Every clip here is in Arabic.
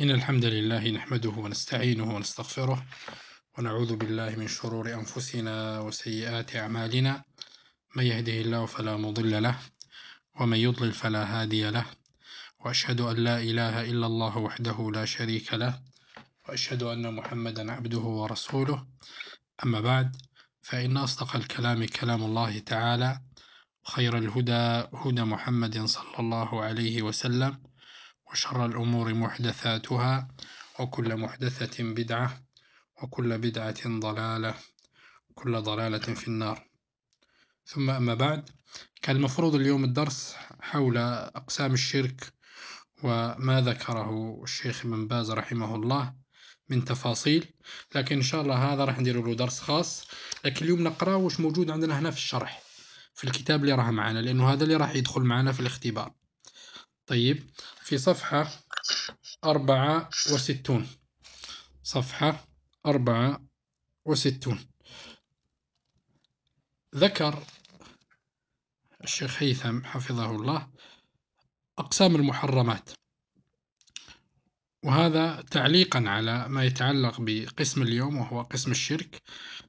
إن الحمد لله نحمده ونستعينه ونستغفره ونعوذ بالله من شرور أنفسنا وسيئات أعمالنا. من يهده الله فلا مضل له ومن يضلل فلا هادي له، وأشهد أن لا إله إلا الله وحده لا شريك له، وأشهد أن محمدا عبده ورسوله. أما بعد، فإن أصدق الكلام كلام الله تعالى، وخير الهدى هدى محمد صلى الله عليه وسلم، وشر الأمور محدثاتها، وكل محدثة بدعة، وكل بدعة ضلالة، وكل ضلالة في النار. ثم أما بعد، كان المفروض اليوم الدرس حول أقسام الشرك وما ذكره الشيخ ابن باز رحمه الله من تفاصيل، لكن إن شاء الله هذا راح ندير له درس خاص. لكن اليوم نقرأ وش موجود عندنا هنا في الشرح في الكتاب اللي راه معنا، لأنه هذا اللي راح يدخل معنا في الاختبار. طيب، في صفحة 64، صفحة 64 ذكر الشيخ هيثم حفظه الله أقسام المحرمات، وهذا تعليقا على ما يتعلق بقسم اليوم وهو قسم الشرك.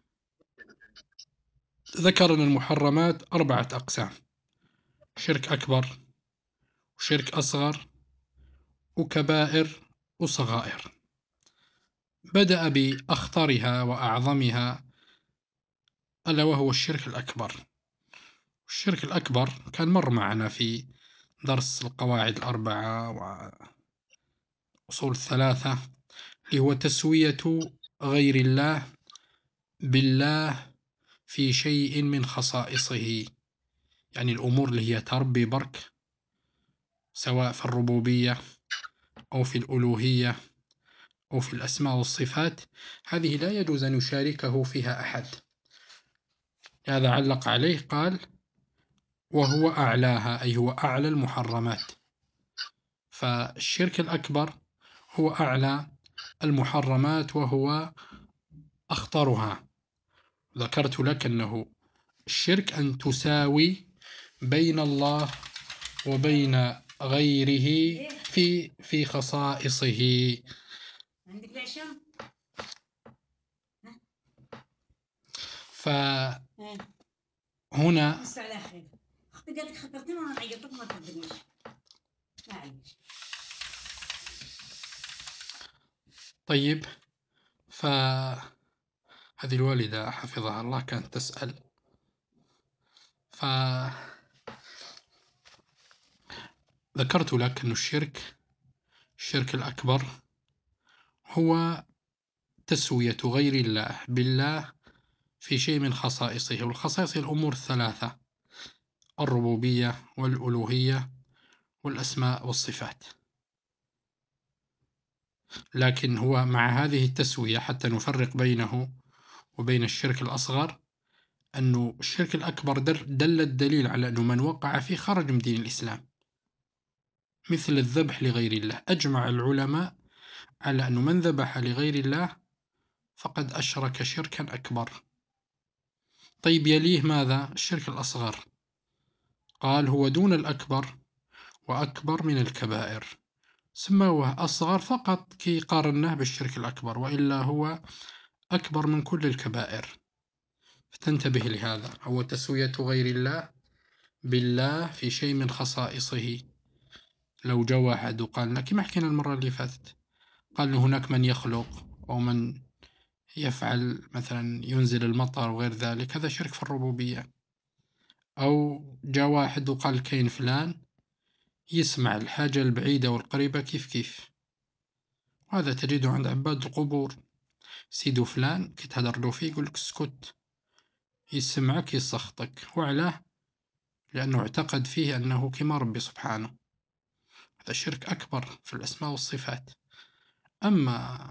ذكر أن المحرمات 4 أقسام: شرك أكبر، وشرك أصغر، وكبائر، وصغائر. بدأ بأخطرها وأعظمها، ألا وهو الشرك الأكبر. الشرك الأكبر كان مر معنا في درس القواعد الأربعة وأصول الثلاثة، اللي هو تسوية غير الله بالله في شيء من خصائصه، يعني الأمور اللي هي تربي برك، سواء في الربوبية أو في الألوهية أو في الأسماء والصفات، هذه لا يجوز أن يشاركه فيها أحد. هذا علق عليه قال: وهو أعلاها، أي هو أعلى المحرمات. فالشرك الأكبر هو أعلى المحرمات وهو أخطرها. ذكرت لك أنه الشرك أن تساوي بين الله وبين غيره في خصائصه. فهنا طيب، فهذه الوالدة حفظها الله كانت تسأل، فذكرت لك أن الشرك الأكبر هو تسوية غير الله بالله في شيء من خصائصه، والخصائص الأمور الثلاثة: الربوبية والألوهية والأسماء والصفات. لكن هو مع هذه التسوية، حتى نفرق بينه وبين الشرك الأصغر، أن الشرك الأكبر دل الدليل على أنه من وقع فيه خرج من دين الإسلام، مثل الذبح لغير الله. أجمع العلماء على أنه من ذبح لغير الله فقد أشرك شركا أكبر. طيب، يليه ماذا؟ الشرك الأصغر. قال: هو دون الأكبر وأكبر من الكبائر، سموه أصغر فقط كي قارنه بالشرك الأكبر، وإلا هو أكبر من كل الكبائر. فتنتبه لهذا، هو تسوية غير الله بالله في شيء من خصائصه. لو جاء واحد وقال لك، كما حكينا المرة اللي فاتت، قال هناك من يخلق أو من يفعل، مثلا ينزل المطر وغير ذلك، هذا شرك في الربوبية. أو جاء واحد وقال كاين فلان يسمع الحاجة البعيدة والقريبة كيف كيف، وهذا تجده عند عباد القبور. سيدو فلان كي تهدر له فيه يقول لك اسكت، يسمعك يسخطك. وعلاه؟ لأنه اعتقد فيه أنه كما ربي سبحانه. هذا شرك أكبر في الأسماء والصفات. أما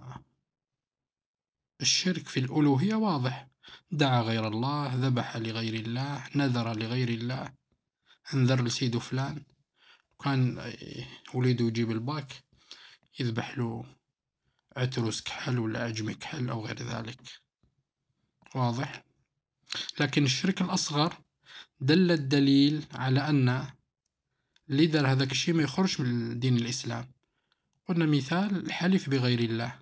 الشرك في الألوهية واضح: دعا غير الله، ذبح لغير الله، نذر لغير الله، انذر لسيدو فلان، كان وليده يجيب الباك يذبح له عترس كحل ولا أجمي كحل أو غير ذلك. واضح؟ لكن الشرك الأصغر دل الدليل على أن اللي دار هذاك الشيء ما يخرج من دين الإسلام، قلنا مثال الحلف بغير الله،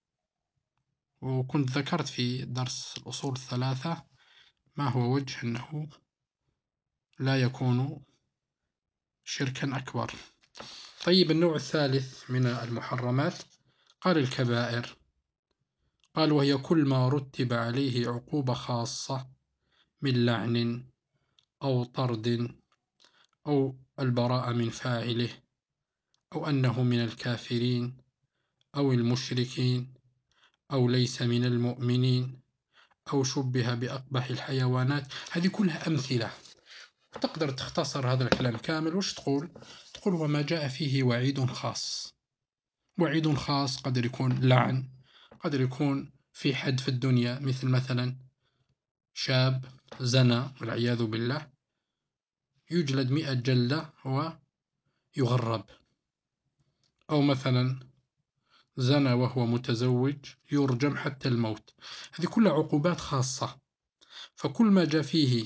وكنت ذكرت في درس الأصول الثلاثة ما هو وجه أنه لا يكون شركا أكبر. طيب النوع الثالث من المحرمات قال الكبائر، قال وهي كل ما رتب عليه عقوبة خاصة من لعن أو طرد أو البراءة من فاعله أو أنه من الكافرين أو المشركين أو ليس من المؤمنين أو شبه بأقبح الحيوانات. هذه كلها أمثلة، تقدر تختصر هذا الكلام كامل وش تقول؟ تقول وما جاء فيه وعيد خاص. وعيد خاص قدر يكون لعن، قدر يكون في حد في الدنيا، مثلا شاب زنى والعياذ بالله يجلد 100 جلدة ويغرب، أو مثلا زنى وهو متزوج يرجم حتى الموت. هذه كلها عقوبات خاصة، فكل ما جاء فيه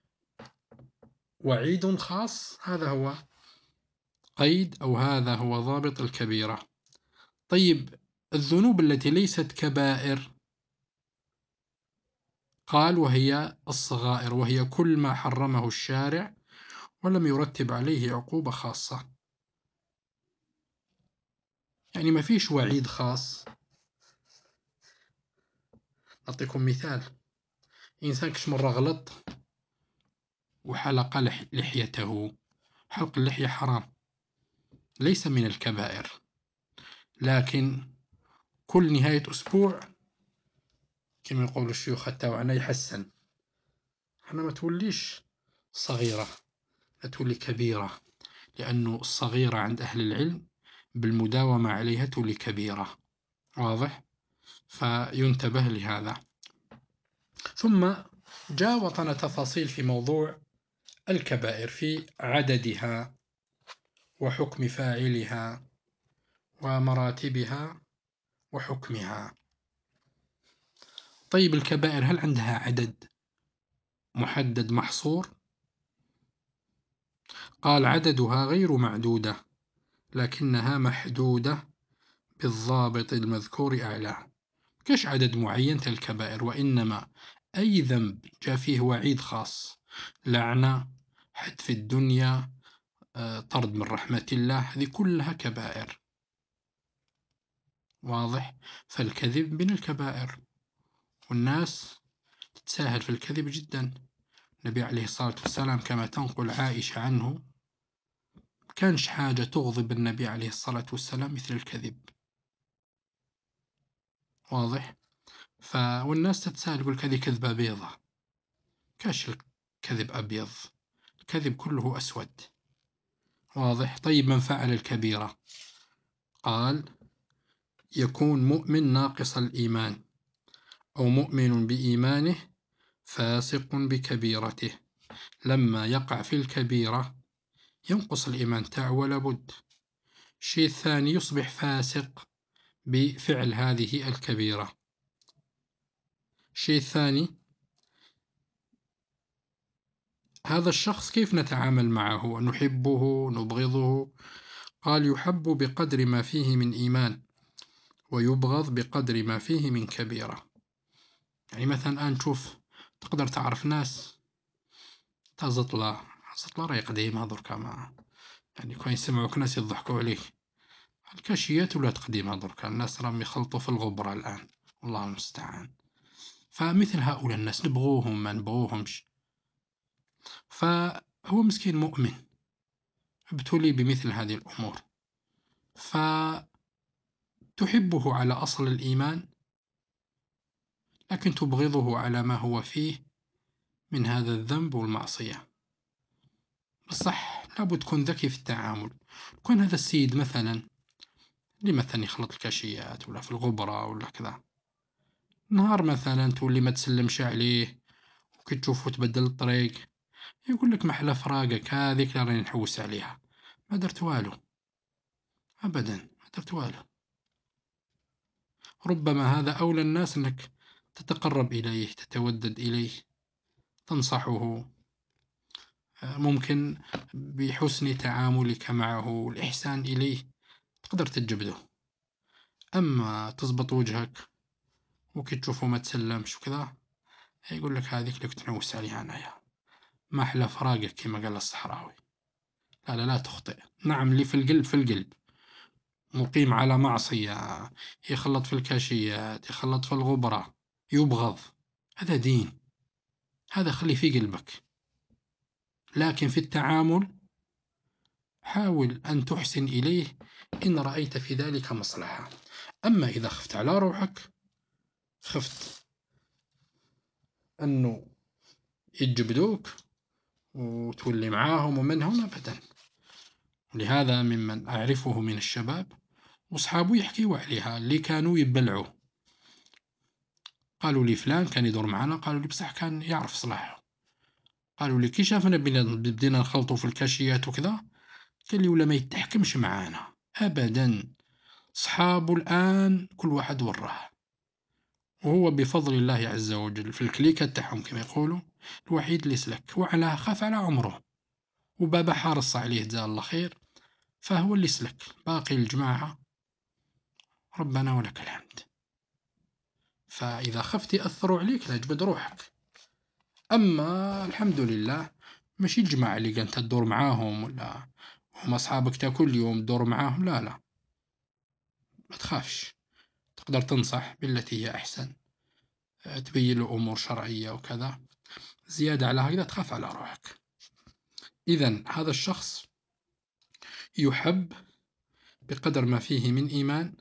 وعيد خاص هذا هو قيد أو هذا هو ضابط الكبيرة. طيب الذنوب التي ليست كبائر قال وهي الصغائر، وهي كل ما حرمه الشارع ولم يرتب عليه عقوبة خاصة. يعني ما فيش وعيد خاص. أعطيكم مثال، إنسان كش مرة غلط وحلق لحيته. حلق اللحية حرام، ليس من الكبائر، لكن كل نهاية أسبوع كما يقول الشيوخ التوعنا يحسن، احنا ما توليش صغيرة، لا تولي كبيرة، لأنه الصغيرة عند أهل العلم بالمداومة عليها تولي كبيرة. واضح؟ فينتبه لهذا. ثم جاء وطن تفاصيل في موضوع الكبائر في عددها وحكم فاعلها ومراتبها وحكمها. طيب الكبائر هل عندها عدد محدد محصور؟ قال عددها غير معدودة، لكنها محدودة بالضابط المذكور أعلاه. كاش عدد معين الكبائر، وإنما أي ذنب جاء فيه وعيد خاص، لعنة، حد في الدنيا، طرد من رحمة الله، هذه كلها كبائر. واضح؟ فالكذب من الكبائر، والناس تتساهل في الكذب جدا. النبي عليه الصلاة والسلام كما تنقل عائشة عنه كانش حاجة تغضب النبي عليه الصلاة والسلام مثل الكذب. واضح؟ والناس تتساهل يقول هذه كذبة بيضة. كاش الكذب أبيض، الكذب كله أسود. واضح؟ طيب من فعل الكبيرة قال يكون مؤمن ناقص الإيمان أو مؤمن بإيمانه فاسق بكبيرته. لما يقع في الكبيرة ينقص الإيمان تاعه ولا بد. الشيء الثاني يصبح فاسق بفعل هذه الكبيرة. الشيء الثاني هذا الشخص كيف نتعامل معه؟ نحبه نبغضه؟ قال يحب بقدر ما فيه من إيمان ويبغض بقدر ما فيه من كبيرة. يعني مثلا الآن تشوف تقدر تعرف ناس زطلة راهي قديمة دركا، ما يعني كون يسمعوك ناس يضحكوا عليك، الكاشيات ولا قديمة دركا، الناس راهم يخلطوا في الغبرة الآن، والله المستعان. فمثل هؤلاء الناس نبغوهم ما نبغوهمش، فهو مسكين مؤمن ابتلي بمثل هذه الأمور، فتحبه على أصل الإيمان لكن تبغضه على ما هو فيه من هذا الذنب والمعصية. بصح لابد تكون ذكي في التعامل. كون هذا السيد مثلا اللي مثلا يخلط الكاشيات ولا في الغبرة ولا كذا، نهار مثلا تولي ما تسلمش عليه وكي تشوفه تبدل الطريق يقول لك محلى فراقك هذيك اللي راني نحوس عليها، ما درت والو أبدا، ما درت والو. ربما هذا أولى الناس أنك تتقرب إليه، تتودد إليه، تنصحه، ممكن بحسن تعاملك معه والإحسان إليه تقدر تجبده. أما تزبط وجهك وكي تشوفه ما تسلمش وكذا، يقول لك هذيك لك تنوس عليها أنايا، ما أحلى فراقك كما قال الصحراوي. لا لا لا تخطئ. نعم، اللي في القلب في القلب، مقيم على معصية، يخلط في الكاشيات، يخلط في الغبرة، يبغض، هذا دين، هذا خلي في قلبك. لكن في التعامل حاول أن تحسن إليه إن رأيت في ذلك مصلحة. أما إذا خفت على روحك، خفت أنه يجبدوك وتولي معاهم ومنهم، أبدا. لهذا ممن أعرفه من الشباب وأصحابه يحكيوا عليها اللي كانوا يبلعوا، قالوا لي فلان كان يدور معنا، قالوا لي بصح كان يعرف صلاحه، قالوا لي كي شافنا بدينا نخلطوا في الكاشيات وكذا، قال لي ولا ما يتحكمش معانا أبدا. صحابه الآن كل واحد وراه، وهو بفضل الله عز وجل في الكليكة تاعهم كما يقولوا الوحيد اللي سلك، وعلى خاف على عمره، وبابا حارص عليه جزاه الله خير، فهو اللي سلك. باقي الجماعة ربنا ولك الحمد. فإذا خفت يأثروا عليك لا تجبد روحك. أما الحمد لله ماشي الجماعة اللي كانت تدور معاهم ولا هم أصحابك تا كل يوم تدور معاهم، لا لا، ما تخافش، تقدر تنصح بالتي هي أحسن، تبين له أمور شرعية وكذا. زيادة على هكذا تخاف على روحك. إذن هذا الشخص يحب بقدر ما فيه من إيمان،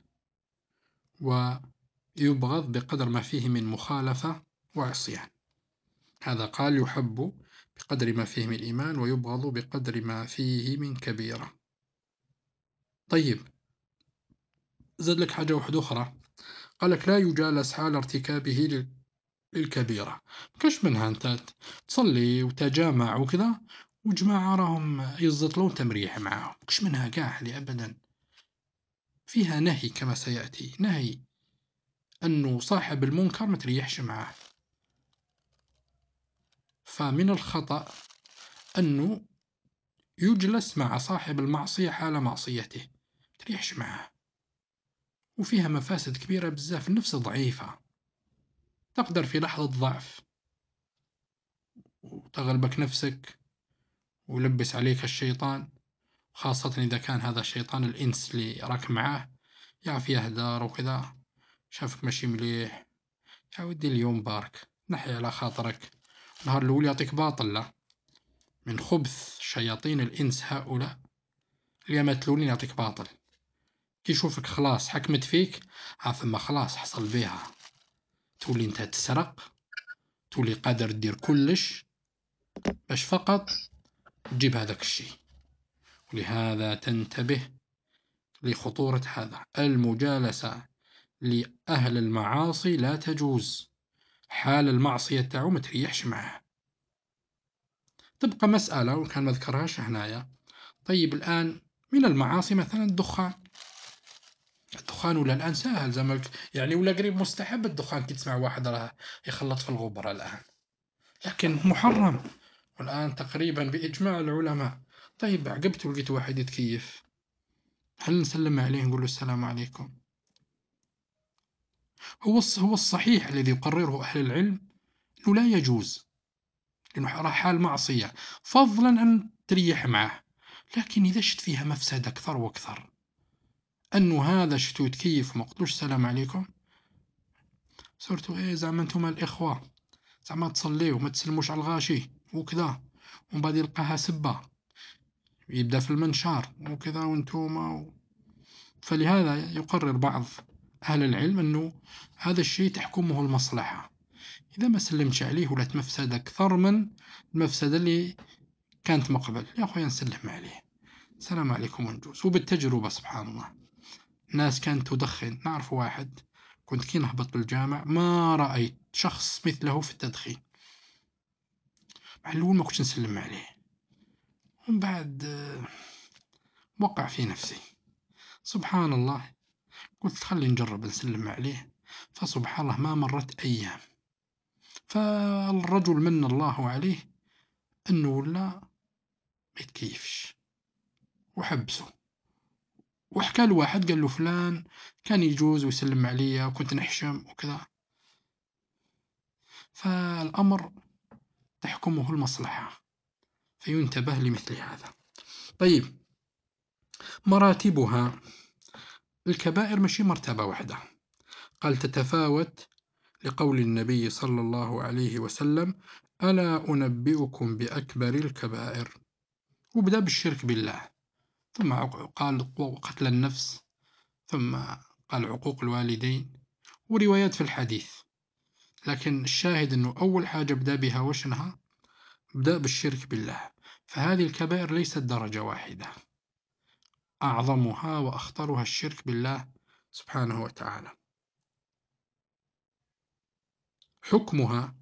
ويبغض بقدر ما فيه من مخالفة وعصيان. هذا قال يحب بقدر ما فيه من الإيمان، ويبغض بقدر ما فيه من كبيرة. طيب، زاد لك حاجة واحدة أخرى، قال لك لا يجالس حال ارتكابه للكبيرة. كاش منها أنت تصلي وتجامع وكذا وجماعة راهم يزطلون تمريح معاهم، كاش منها قاع لي أبدا. فيها نهي كما سيأتي، نهي أنه صاحب المنكر ما تريحش معاه. فمن الخطأ أنه يجلس مع صاحب المعصية حال معصيته، تريحش معاه، وفيها مفاسد كبيرة بزاف. النفس ضعيفة، تقدر في لحظة ضعف وتغلبك نفسك ويلبس عليك الشيطان، خاصة إذا كان هذا الشيطان الإنس اللي راك معاه يعرف يهدر وكذا، شافك ماشي مليح، يا ودي اليوم بارك نحي على خاطرك، نهار الأول يعطيك باطل. لا، من خبث شياطين الإنس هؤلاء اللي يمثلون يعطيك باطل، كي يشوفك خلاص حكمت فيك، ثم خلاص حصل بيها، تولي انت تسرق، تولي قادر دير كلش باش فقط تجيب هذاك الشيء. ولهذا تنتبه لخطورة هذا. المجالسة لأهل المعاصي لا تجوز، حال المعصية تاعو ما تريحش معاه. تبقى مسألة وكان ما ذكرهاش هنايا. طيب الآن من المعاصي مثلا الدخان، الدخان ولا الآن سهل زعما يعني، ولا قريب مستحب الدخان كي تسمع واحد راه يخلط في الغبرة الآن، لكن محرم والآن تقريبا بإجماع العلماء. طيب عقبت ولقيت واحد يتكيف، هل نسلم عليه نقول له السلام عليكم؟ هو الصحيح الذي يقرره أهل العلم أنه لا يجوز، لأنه راه حال معصية، فضلا أن تريح معه. لكن إذا شت فيها مفسدة أكثر وأكثر، أنه هذا شتو يتكيف وما قلتلوش السلام عليكم، صرتوا إيه زعما انتم الإخوة، زعما تصليوا ما تسلموش على الغاشي وكذا، ومن بعد يلقاها سبة يبدأ في المنشار وكذا وانتم فلهذا يقرر بعض أهل العلم أنه هذا الشيء تحكمه المصلحة. إذا ما سلمتش عليه ولات مفسدة أكثر من المفسدة اللي كانت مقبل، يا أخويا نسلم عليه السلام عليكم ونجوز. وبالتجربة سبحان الله، ناس كانت تدخن، نعرف واحد كنت كي نهبط بالجامع ما رأيت شخص مثله في التدخين، مع الأول ما كنتش نسلم عليه، ومن بعد وقع في نفسي سبحان الله، قلت خلي نجرب نسلم عليه، فسبحان الله ما مرت أيام فالرجل من الله عليه أنه ولا ما يتكيفش وحبسه وحكى له واحد قال له فلان كان يجوز ويسلم علي وكنت نحشم وكذا. فالأمر تحكمه المصلحة، فينتبه لمثل هذا. طيب، مراتبها، الكبائر ماشي مرتبة واحدة، قال تتفاوت لقول النبي صلى الله عليه وسلم: ألا أنبئكم بأكبر الكبائر. وبدأ بالشرك بالله، ثم قال قتل النفس، ثم قال عقوق الوالدين، وروايات في الحديث. لكن الشاهد أنه أول حاجة بدأ بها وشنها؟ بدأ بالشرك بالله. فهذه الكبائر ليست درجة واحدة، أعظمها وأخطرها الشرك بالله سبحانه وتعالى. حكمها،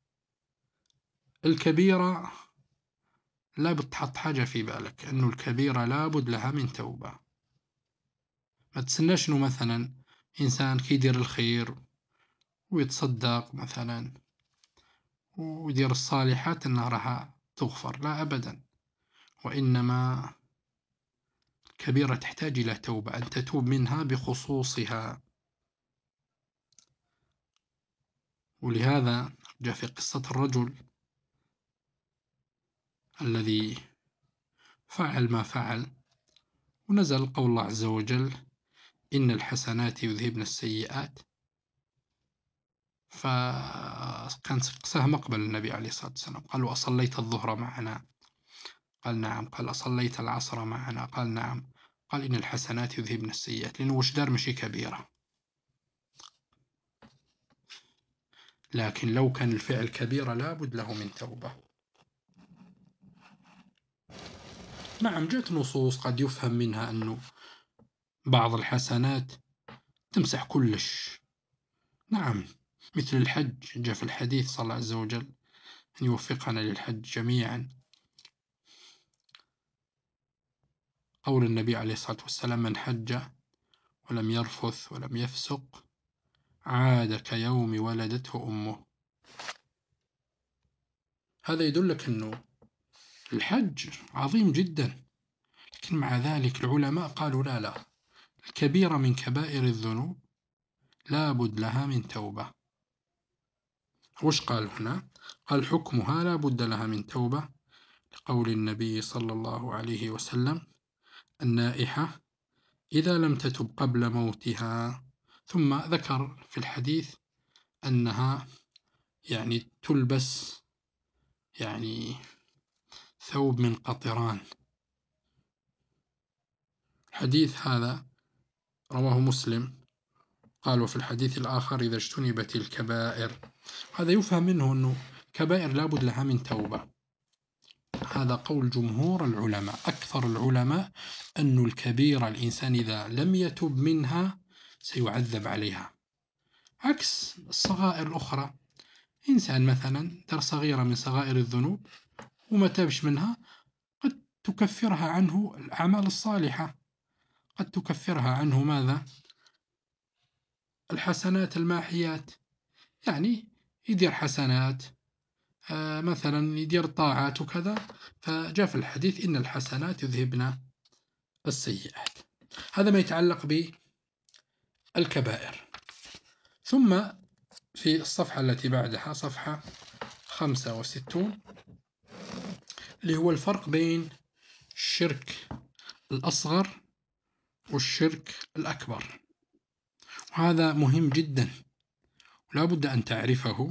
الكبيرة لابد تحط حاجة في بالك، أنه الكبيرة لابد لها من توبة. ما تسناش أنه مثلا إنسان كيدير الخير ويتصدق مثلا ويدير الصالحات أنها راح تغفر، لا أبدا. وإنما الكبيرة تحتاج إلى توبة، أن تتوب منها بخصوصها. ولهذا جاء في قصة الرجل الذي فعل ما فعل، ونزل قول الله عز وجل: إن الحسنات يذهبن السيئات. فكان قصاه مقبل النبي عليه الصلاة والسلام، قال: وأصليت الظهر معنا؟ قال: نعم. قال: أصليت العصر معنا؟ قال: نعم. قال: إن الحسنات يذهبن السيئات، لأنه وش دار مشي كبيرة. لكن لو كان الفعل كبيرة لابد له من توبة. نعم، جاءت نصوص قد يفهم منها أنه بعض الحسنات تمسح كلش. نعم، مثل الحج، جاء في الحديث صلى الله عز وجل أن يوفقنا للحج جميعا. قول النبي عليه الصلاة والسلام: من حج ولم يرفث ولم يفسق عاد كيوم ولدته أمه. هذا يدلك أنه الحج عظيم جدا، لكن مع ذلك العلماء قالوا لا، الكبيرة من كبائر الذنوب لابد لها من توبة. وش قال هنا؟ قال: حكمها لا بد لها من توبة، لقول النبي صلى الله عليه وسلم: النائحة إذا لم تتب قبل موتها. ثم ذكر في الحديث أنها يعني تلبس يعني ثوب من قطران. الحديث هذا رواه مسلم. قال: وفي الحديث الآخر: إذا اجتنبت الكبائر. هذا يفهم منه أنه كبائر لابد لها من توبة. هذا قول جمهور العلماء، أكثر العلماء، أن الكبيرة الإنسان إذا لم يتب منها سيعذب عليها، عكس الصغائر الأخرى. إنسان مثلا دار صغيرة من صغائر الذنوب وما تابش منها، قد تكفرها عنه الأعمال الصالحة، قد تكفرها عنه ماذا؟ الحسنات الماحيات. يعني يدير حسنات، مثلا يدير طاعات وكذا. فجاء في الحديث: إن الحسنات يذهبن السيئات. هذا ما يتعلق بالكبائر. ثم في الصفحة التي بعدها، صفحة 65، اللي هو الفرق بين الشرك الأصغر والشرك الأكبر. وهذا مهم جدا، ولا بد أن تعرفه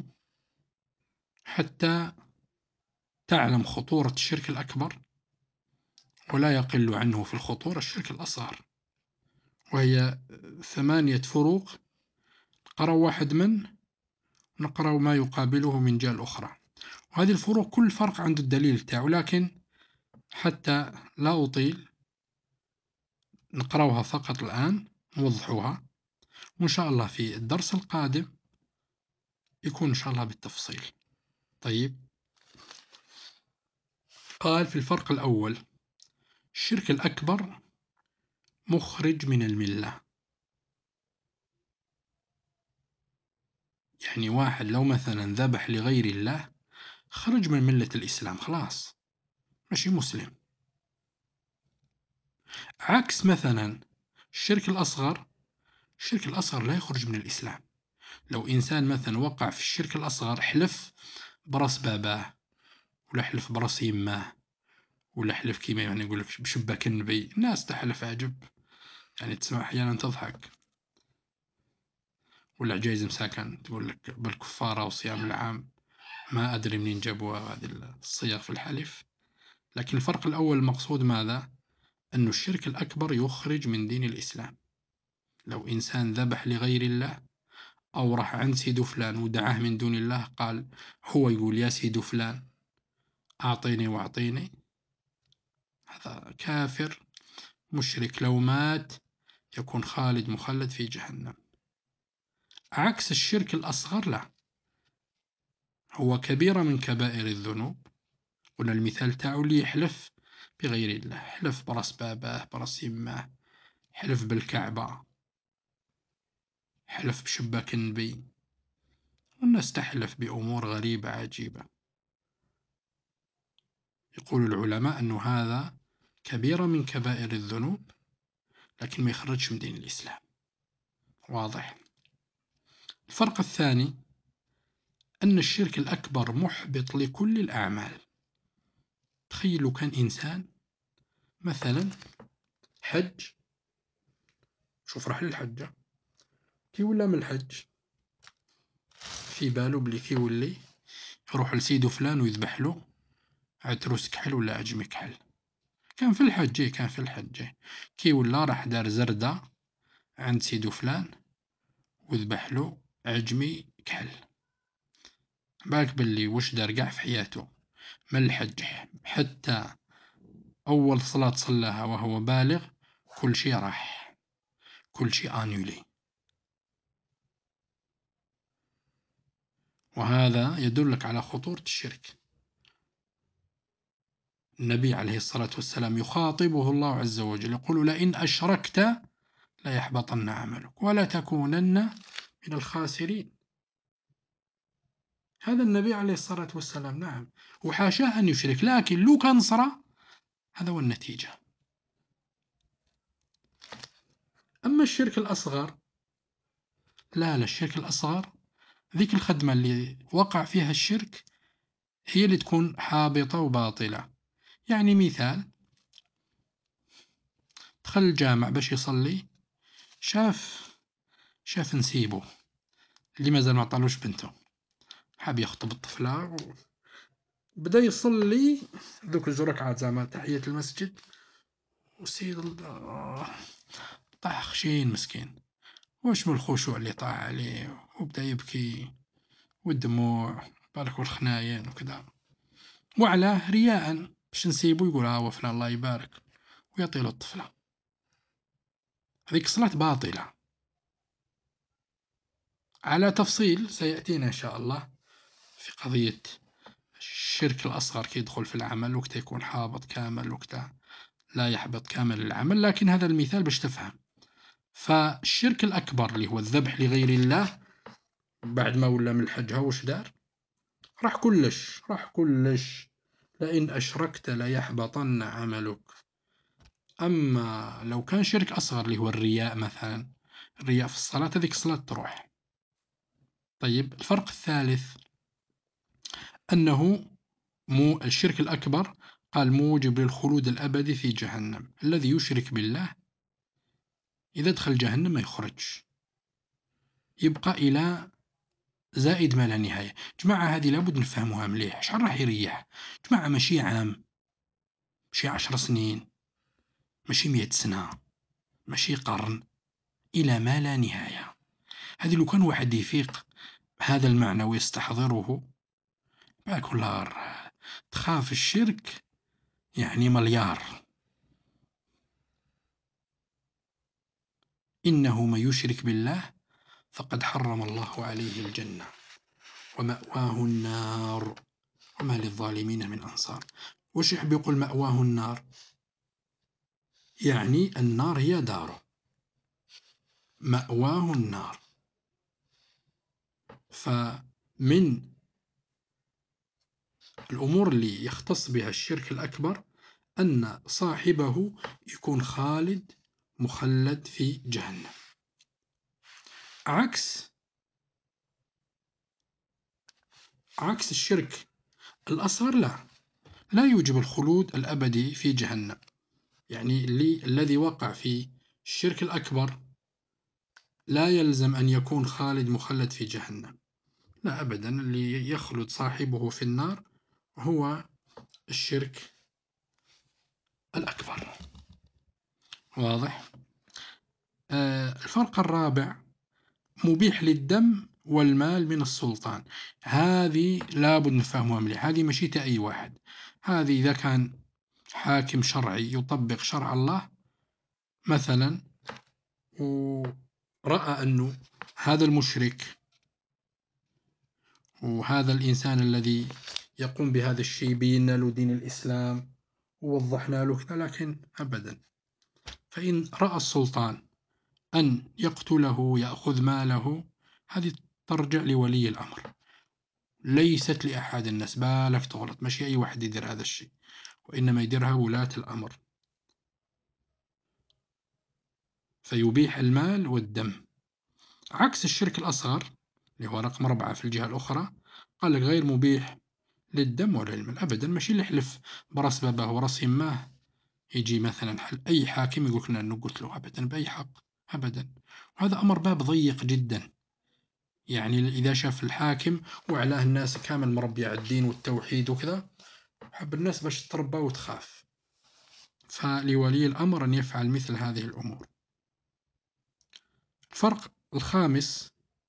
حتى تعلم خطورة الشرك الأكبر، ولا يقل عنه في الخطورة الشرك الأصغر. وهي 8 فروق، نقرأ واحد نقرأ ما يقابله من جهة أخرى. وهذه الفروق كل فرق عنده الدليل تاعه، لكن حتى لا أطيل نقرأها فقط الآن، نوضحوها، وإن شاء الله في الدرس القادم يكون إن شاء الله بالتفصيل. طيب، قال في الفرق الأول: الشرك الأكبر مخرج من الملة. يعني واحد لو مثلا ذبح لغير الله خرج من ملة الإسلام، خلاص ماشي مسلم. عكس مثلا الشرك الأصغر، الشرك الأصغر لا يخرج من الإسلام. لو إنسان مثلا وقع في الشرك الأصغر، حلف براس باباه، ولا حلف براس يماه، ولا حلف كيما يعني يقول لك بشباك النبي، الناس تحلف عجب، يعني تسمع أحيانا تضحك. ولا عجايز مساكن تقول لك بالكفارة وصيام العام، ما أدري منين جابوا هذه الصيغ في الحلف. لكن الفرق الأول المقصود ماذا؟ أن الشرك الأكبر يخرج من دين الإسلام. لو إنسان ذبح لغير الله، أو راح عند سيد فلان ودعاه من دون الله، قال هو يقول يا سيد فلان أعطيني وأعطيني، هذا كافر مشرك، لو مات يكون خالد مخلد في جهنم. عكس الشرك الأصغر لا، هو كبيرة من كبائر الذنوب. قلنا المثال تاعو اللي يحلف بغير الله، حلف براس باباه، براس يماه، حلف بالكعبة، حلف بشباك النبي، والناس تحلف بأمور غريبة عجيبة. يقول العلماء أن هذا كبيرة من كبائر الذنوب، لكن ما يخرجش من دين الإسلام. واضح؟ الفرق الثاني أن الشرك الأكبر محبط لكل الأعمال. تخيلوا كان إنسان مثلا حج، شوف راح للحجة، كي ولا من الحج في باله بلي كي يولي يروح لسيدو فلان ويذبح له عتروس كحل ولا عجمي كحل. كان في الحج، كان في الحج، كي ولا راح دار زردة عند سيدو فلان وذبح له عجمي كحل. بالك باللي وش دار قاع في حياته من الحج حتى أول صلاة صلاها وهو بالغ، كل شيء راح، كل شيء آنيولي. وهذا يدلك على خطورة الشرك. النبي عليه الصلاة والسلام يخاطبه الله عز وجل يقول لئن أشركت ليحبطن عملك ولا تكونن من الخاسرين. هذا النبي عليه الصلاة والسلام، نعم، وحاشاه أن يشرك، لكن لو كان صرا هذا هو النتيجة. أما الشرك الأصغر لا، الشرك الأصغر ذيك الخدمة اللي وقع فيها الشرك هي اللي تكون حابطة وباطلة. يعني مثال، دخل الجامع باش يصلي، شاف نسيبه اللي مازال ما عطالوش بنته، حاب يخطب الطفلة، وبدا يصلي ذوك الجوج ركعات زعما تحية المسجد، والسيد طاح خشين مسكين، واش من الخشوع اللي طاح عليه، وبدا يبكي والدموع بالك والخناين وكذا، وعلاه رياء باش نسيبو يقول هو فلان الله يبارك ويعطي له الطفلة. هذيك صلاة باطلة، على تفصيل سيأتينا إن شاء الله في قضية الشرك الأصغر كي يدخل في العمل وقت يكون حابط كامل وقت لا يحبط كامل العمل، لكن هذا المثال باش تفهم. فالشرك الأكبر اللي هو الذبح لغير الله بعد ما ولا من الحج، وش دار؟ راح كلش، لئن أشركت ليحبطن عملك. أما لو كان شرك أصغر اللي هو الرياء مثلا، الرياء في الصلاة، هذيك الصلاة تروح. طيب الفرق الثالث أنه الشرك الأكبر قال موجب للخلود الأبدي في جهنم. الذي يشرك بالله إذا دخل جهنم ما يخرج، يبقى إلى زائد ما لا نهاية. جماعة هذه لابد نفهموها مليح، شحال راح يريح؟ جماعة ماشي عام، ماشي 10 سنين، ماشي 100 سنة، ماشي قرن، إلى ما لا نهاية. هذه لو كان واحد يفيق هذا المعنى ويستحضره، بالك والله تخاف الشرك يعني مليار. إنه من يشرك بالله فقد حرم الله عليه الجنة ومأواه النار وما للظالمين من أنصار. وش يحب يقول مأواه النار؟ يعني النار هي داره، مأواه النار. فمن الأمور اللي يختص بها الشرك الأكبر أن صاحبه يكون خالد مخلد في جهنم. عكس الشرك الأصغر لا يوجب الخلود الأبدي في جهنم. يعني الذي وقع في الشرك الأكبر لا يلزم أن يكون خالد مخلد في جهنم، لا أبدا. اللي يخلد صاحبه في النار هو الشرك الأكبر. واضح؟ الفرق الرابع: مبيح للدم والمال من السلطان. هذه لابد نفهمها مليح، هذه مشيئة أي واحد. هذه إذا كان حاكم شرعي يطبق شرع الله مثلا، ورأى أنه هذا المشرك وهذا الإنسان الذي يقوم بهذا الشيء بينا له دين الإسلام ووضحنا له كذا، لكن أبدا. فإن رأى السلطان أن يقتله يأخذ ماله، هذه ترجع لولي الأمر، ليست لأحد الناس. بالك تغلط، ماشي أي واحد يدير هذا الشيء، وإنما يديرها ولاة الأمر، فيبيح المال والدم. عكس الشرك الأصغر اللي هو رقم 4 في الجهة الأخرى، قال لك غير مبيح للدم ولا المال أبدا. ماشي اللي يحلف براس باباه وراس يماه يجي مثلا أي حاكم يقول لنا أنه قتله، أبدا بأي حق، أبدا. وهذا أمر باب ضيق جدا. يعني إذا شاف الحاكم وعلاه الناس كامل مربي على الدين والتوحيد وكذا، حب الناس باش تتربى وتخاف، فلولي الأمر أن يفعل مثل هذه الأمور. الفرق الخامس: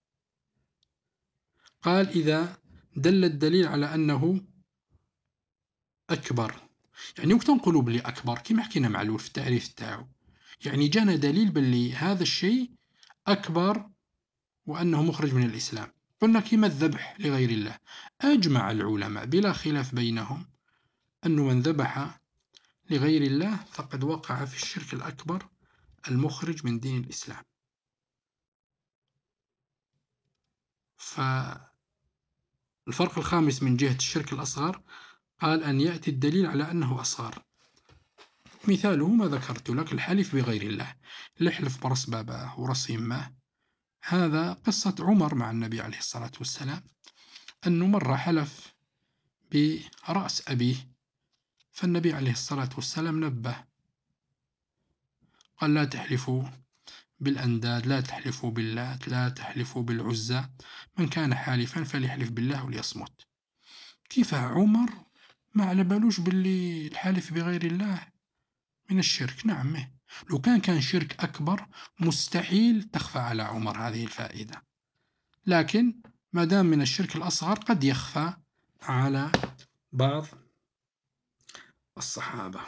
قال إذا دل الدليل على أنه أكبر. يعني وقت نقولوا بلي أكبر كما حكينا معلول في التعريف تاعو، يعني جانا دليل باللي هذا الشيء أكبر وأنه مخرج من الإسلام. قلنا كما الذبح لغير الله، أجمع العلماء بلا خلاف بينهم أن من ذبح لغير الله فقد وقع في الشرك الأكبر المخرج من دين الإسلام. فالفرق الخامس من جهة الشرك الأصغر، قال أن يأتي الدليل على أنه أصغر. مثاله ما ذكرت لك: الحلف بغير الله، لحلف برس باباه ورس يماه. هذا قصة عمر مع النبي عليه الصلاة والسلام، أنه مرة حلف برأس أبيه، فالنبي عليه الصلاة والسلام نبه، قال: لا تحلفوا بالأنداد، لا تحلفوا باللات، لا تحلفوا بالعزى، من كان حالفا فليحلف بالله وليصمت. كيف عمر ما على بالوش باللي الحلف بغير الله من الشرك؟ نعم، لو كان شرك أكبر مستحيل تخفى على عمر هذه الفائدة، لكن ما دام من الشرك الأصغر قد يخفى على بعض الصحابة.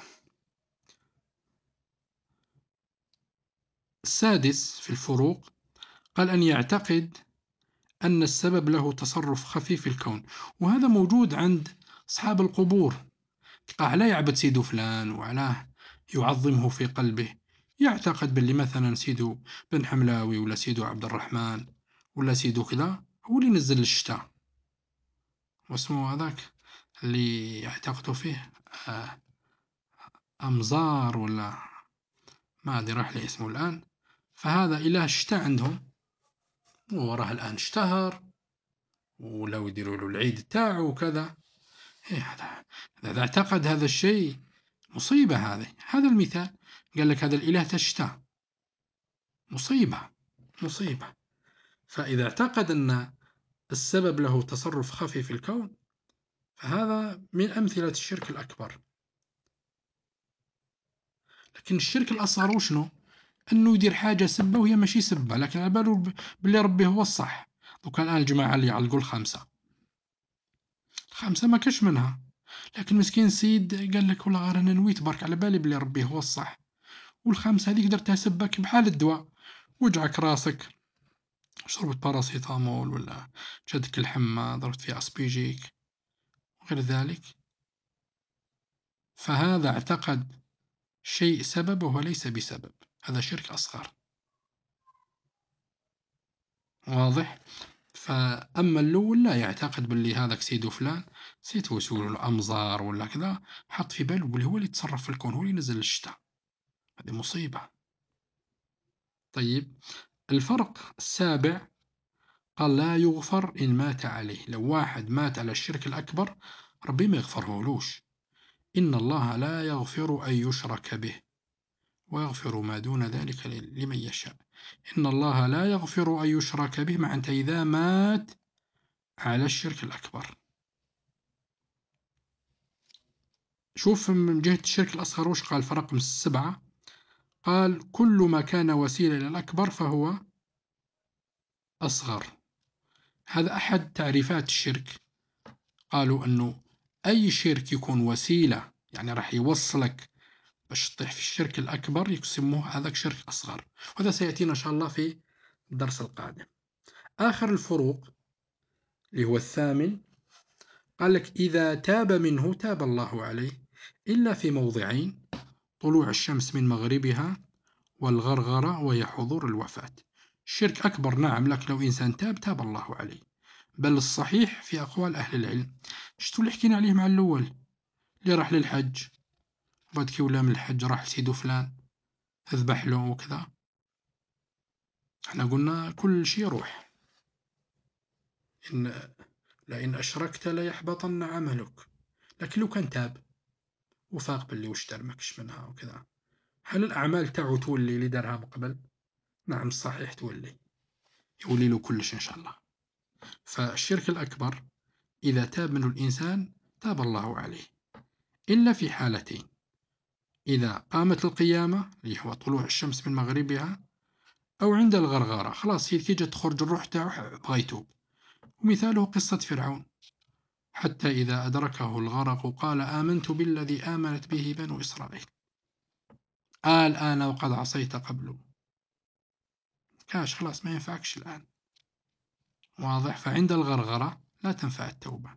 السادس في الفروق، قال أن يعتقد أن السبب له تصرف خفي في الكون، وهذا موجود عند أصحاب القبور. علاه يعبد سيدو فلان وعلاه يعظمه في قلبه، يعتقد باللي مثلا سيدو بن حملاوي ولا سيدو عبد الرحمن ولا سيدو كذا هو اللي نزل الشتاء، واسمه هذاك اللي يعتقدوا فيه أمزار ولا ما أدري راح لي اسمه الآن. فهذا إله الشتاء عندهم، وراه الآن اشتهر ولو يديروا له العيد تاعه وكذا. هذا اعتقد هذا الشيء مصيبة. هذا المثال، قال لك هذا الإله تشتاء، مصيبة. فإذا اعتقد أن السبب له تصرف خفي في الكون، فهذا من أمثلة الشرك الأكبر. لكن الشرك الأصغر وشنو؟ أنه يدير حاجة سبة وهي ماشي سبة، لكن على باله باللي ربي هو الصح. وكان الآن الجماعة اللي يعلقوا الخمسة ما كاش منها، لكن مسكين سيد قال لك والله غير أنا نويت برك على بالي باللي ربي هو الصح، والخمسة هذيك درتها سبك بحال الدواء، وجعك راسك شربت باراسيتامول ولا جاتك الحمى ضربت فيها أسبيجيك وغير ذلك، فهذا اعتقد شيء سبب وهو ليس بسبب، هذا شرك أصغر. واضح؟ فأما الأول لا يعتقد باللي هذاك سيدو فلان سيت وسول الأمزار ولا كذا، حط في باله باللي هو اللي يتصرف في الكون، هو اللي نزل الشتاء. هذه مصيبة. طيب، الفرق السابع قال لا يغفر إن مات عليه. لو واحد مات على الشرك الأكبر ربي ما يغفرهولوش. إن الله لا يغفر أن يشرك به ويغفر ما دون ذلك لمن يشاء. إن الله لا يغفر أن يشرك به، مع أنت إذا مات على الشرك الأكبر. شوف من جهة الشرك الأصغر وش قال في رقم 7؟ قال كل ما كان وسيلة إلى الأكبر فهو أصغر. هذا أحد تعريفات الشرك. قالوا أنه أي شرك يكون وسيلة، يعني راح يوصلك باش تطيح في الشرك الأكبر، يسموه هذاك شرك أصغر. وهذا سيأتينا إن شاء الله في الدرس القادم. آخر الفروق اللي هو الثامن، قال لك إذا تاب منه تاب الله عليه إلا في موضعين: طلوع الشمس من مغربها والغرغرة وهي حضور الوفاة. الشرك أكبر نعم، لكن لو إنسان تاب الله عليه. بل الصحيح في أقوال أهل العلم، شتو اللي حكينا عليه مع الأول، اللي راح للحج وبعد كي ولا من الحج راح لسيدو فلان اذبح له وكذا، احنا قلنا كل شيء يروح. إن لئن أشركت ليحبطن عملك. لكن لو كان تاب وفاق باللي وش دار ماكش منها وكذا، هل الأعمال تاعو تولي اللي دارها من قبل؟ نعم صحيح تولي، يولي له كلش إن شاء الله. فالشرك الأكبر إذا تاب منه الإنسان تاب الله عليه، إلا في حالتين: إذا قامت القيامة اللي هو طلوع الشمس من مغربها، أو عند الغرغرة خلاص هي كي جات تخرج الروح تاعو بغا يتوب. ومثاله قصة فرعون، حتى إذا أدركه الغرق قال آمنت بالذي آمنت به بنو إسرائيل الآن وقد عصيت قبل. كاش خلاص ما ينفعكش الآن، واضح. فعند الغرغرة لا تنفع التوبة.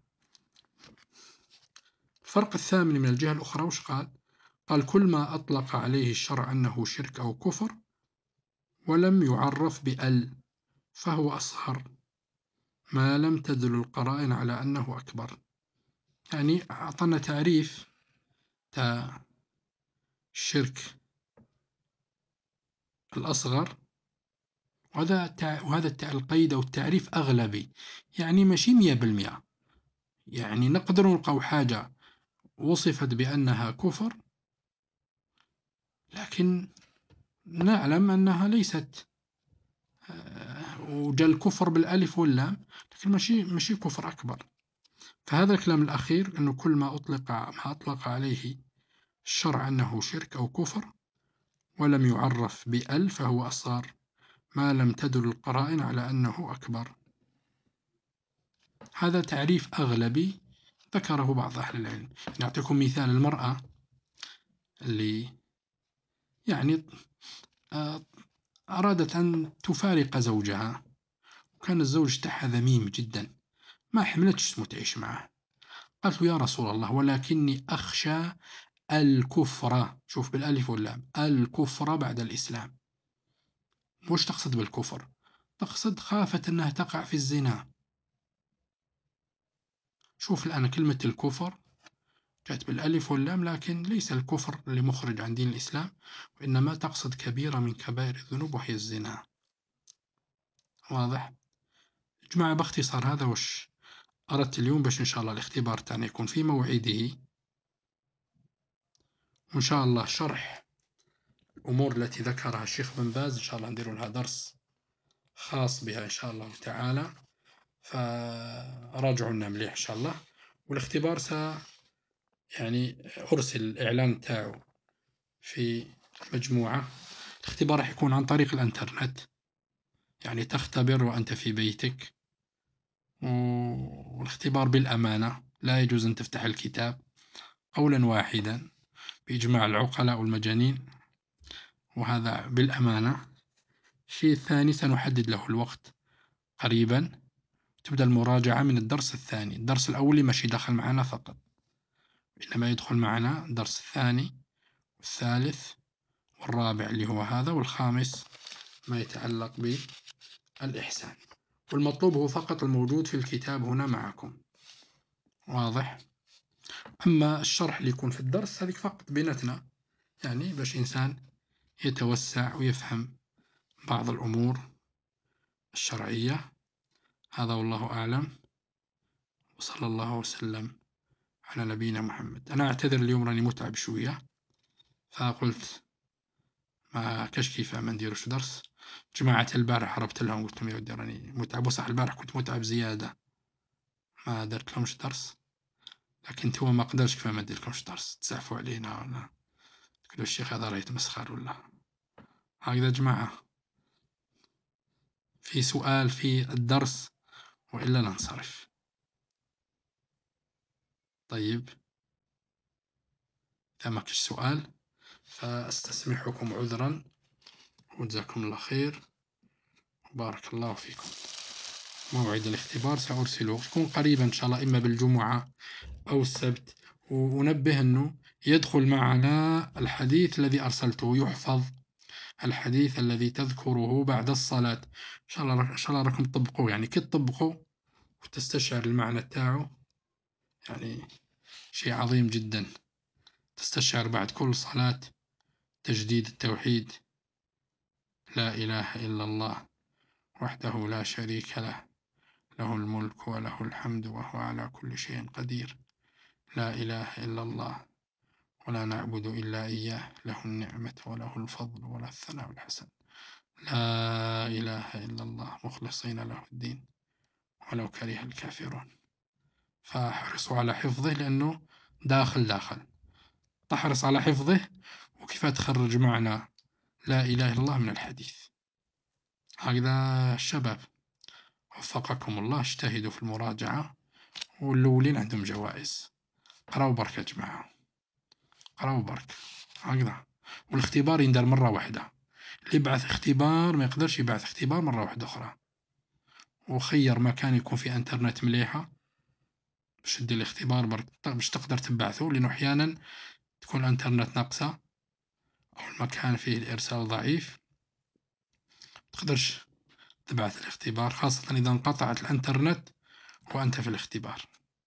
الفرق الثامن من الجهة الأخرى وش قال؟ قال كل ما أطلق عليه الشرع أنه شرك أو كفر ولم يعرف بأل فهو أصغر، ما لم تدل القرائن على أنه أكبر. يعني أعطنا تعريف تاع الشرك الأصغر، وهذا القيد أو التعريف أغلبي، يعني ماشي 100%. يعني نقدر نلقاو حاجة وصفت بأنها كفر، لكن نعلم أنها ليست، وجا الكفر بالألف واللام، لكن ماشي كفر أكبر. فهذا الكلام الأخير أنه كل ما أطلق عليه الشرع أنه شرك أو كفر ولم يعرف بأل فهو أصغر، ما لم تدل القرائن على أنه أكبر. هذا تعريف أغلبي ذكره بعض أهل العلم. نعطيكم مثال: المرأة اللي يعني أرادت أن تفارق زوجها، وكان الزوج تاعها ذميم جدا، ما حملتش تعيش معه. قالت له يا رسول الله ولكني أخشى الكفر، شوف بالألف واللام، الكفر بعد الإسلام. وش تقصد بالكفر؟ تقصد خافت أنها تقع في الزنا. شوف الآن كلمة الكفر جاءت بالألف واللام، لكن ليس الكفر اللي مخرج عن دين الإسلام، وإنما تقصد كبيرة من كبائر الذنوب وهي الزنا. واضح؟ جماعة باختصار هذا وش أردت اليوم، باش إن شاء الله الاختبار تاعنا يكون في موعده، وإن شاء الله شرح الأمور التي ذكرها الشيخ بن باز إن شاء الله ندير لها درس خاص بها إن شاء الله تعالى، فراجعوا لنا مليح إن شاء الله. والاختبار يعني أرسل الإعلان تاعو في مجموعة. الاختبار راح يكون عن طريق الانترنت، يعني تختبر وأنت في بيتك، والاختبار بالأمانة، لا يجوز أن تفتح الكتاب، قولا واحدا بإجماع العقلاء والمجانين، وهذا بالأمانة. الشيء الثاني سنحدد له الوقت قريبا، تبدأ المراجعة من الدرس الثاني. الدرس الأول ماشي دخل معنا فقط، إنما يدخل معنا الدرس الثاني والثالث والرابع اللي هو هذا، والخامس ما يتعلق بالإحسان. والمطلوب هو فقط الموجود في الكتاب هنا معكم، واضح. أما الشرح اللي يكون في الدرس هذيك فقط بينتنا، يعني باش إنسان يتوسع ويفهم بعض الأمور الشرعية. هذا والله أعلم، وصلى الله وسلم على نبينا محمد. أنا أعتذر اليوم راني متعب شوية، فقلت ما كاش كيفاه ما نديروش درس. جماعة البارح هربت لهم قلت لهم يا ودي راني متعب، وصح البارح كنت متعب زيادة ما درت لهمش درس، لكن نتوما ما قدرش كيفاه ما نديرلكمش درس، تزعفوا علينا ولا تقولوا الشيخ هذا راه يتمسخر ولا هكذا. جماعة في سؤال في الدرس وإلا ننصرف. طيب إذا ما كاش سؤال فأستسمحكم عذرا، وجزاكم الله خير وبارك الله فيكم. موعد الاختبار سأرسله، تكون قريبا إن شاء الله، إما بالجمعة أو السبت. وأنبه أنه يدخل معنا الحديث الذي أرسلته، يحفظ الحديث الذي تذكره بعد الصلاة. إن شاء الله راكم تطبقوه، يعني كي تطبقوا وتستشعر المعنى تاعو، يعني شيء عظيم جدا. تستشعر بعد كل صلاة تجديد التوحيد، لا إله إلا الله وحده لا شريك له، له الملك وله الحمد وهو على كل شيء قدير، لا إله إلا الله ولا نعبد إلا إياه، له النعمة وله الفضل ولا الثناء الحسن، لا إله إلا الله مخلصين له الدين ولو كره الكافرون. فاحرصوا على حفظه لأنه داخل تحرص على حفظه وكيف تخرج معنا لا إله إلا الله من الحديث. هكذا الشباب وفقكم الله، اجتهدوا في المراجعة، والأولين عندهم جوائز. قراو برك يا جماعة، قراو برك هكذا. والاختبار يندار مرة واحدة، اللي يبعث اختبار ما يقدرش يبعث اختبار مرة واحدة أخرى. وخير مكان يكون في انترنت مليحة باش دير الاختبار برك باش تقدر تبعثه، لأنه أحيانا تكون الانترنت ناقصة أو المكان فيه الإرسال ضعيف تقدرش تبعث الاختبار، خاصة إذا انقطعت الانترنت وأنت في الاختبار.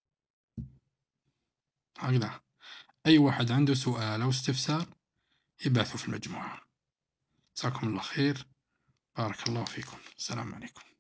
هكذا أي واحد عنده سؤال أو استفسار يبعثه في المجموعة. جزاكم الله خير، بارك الله فيكم، السلام عليكم.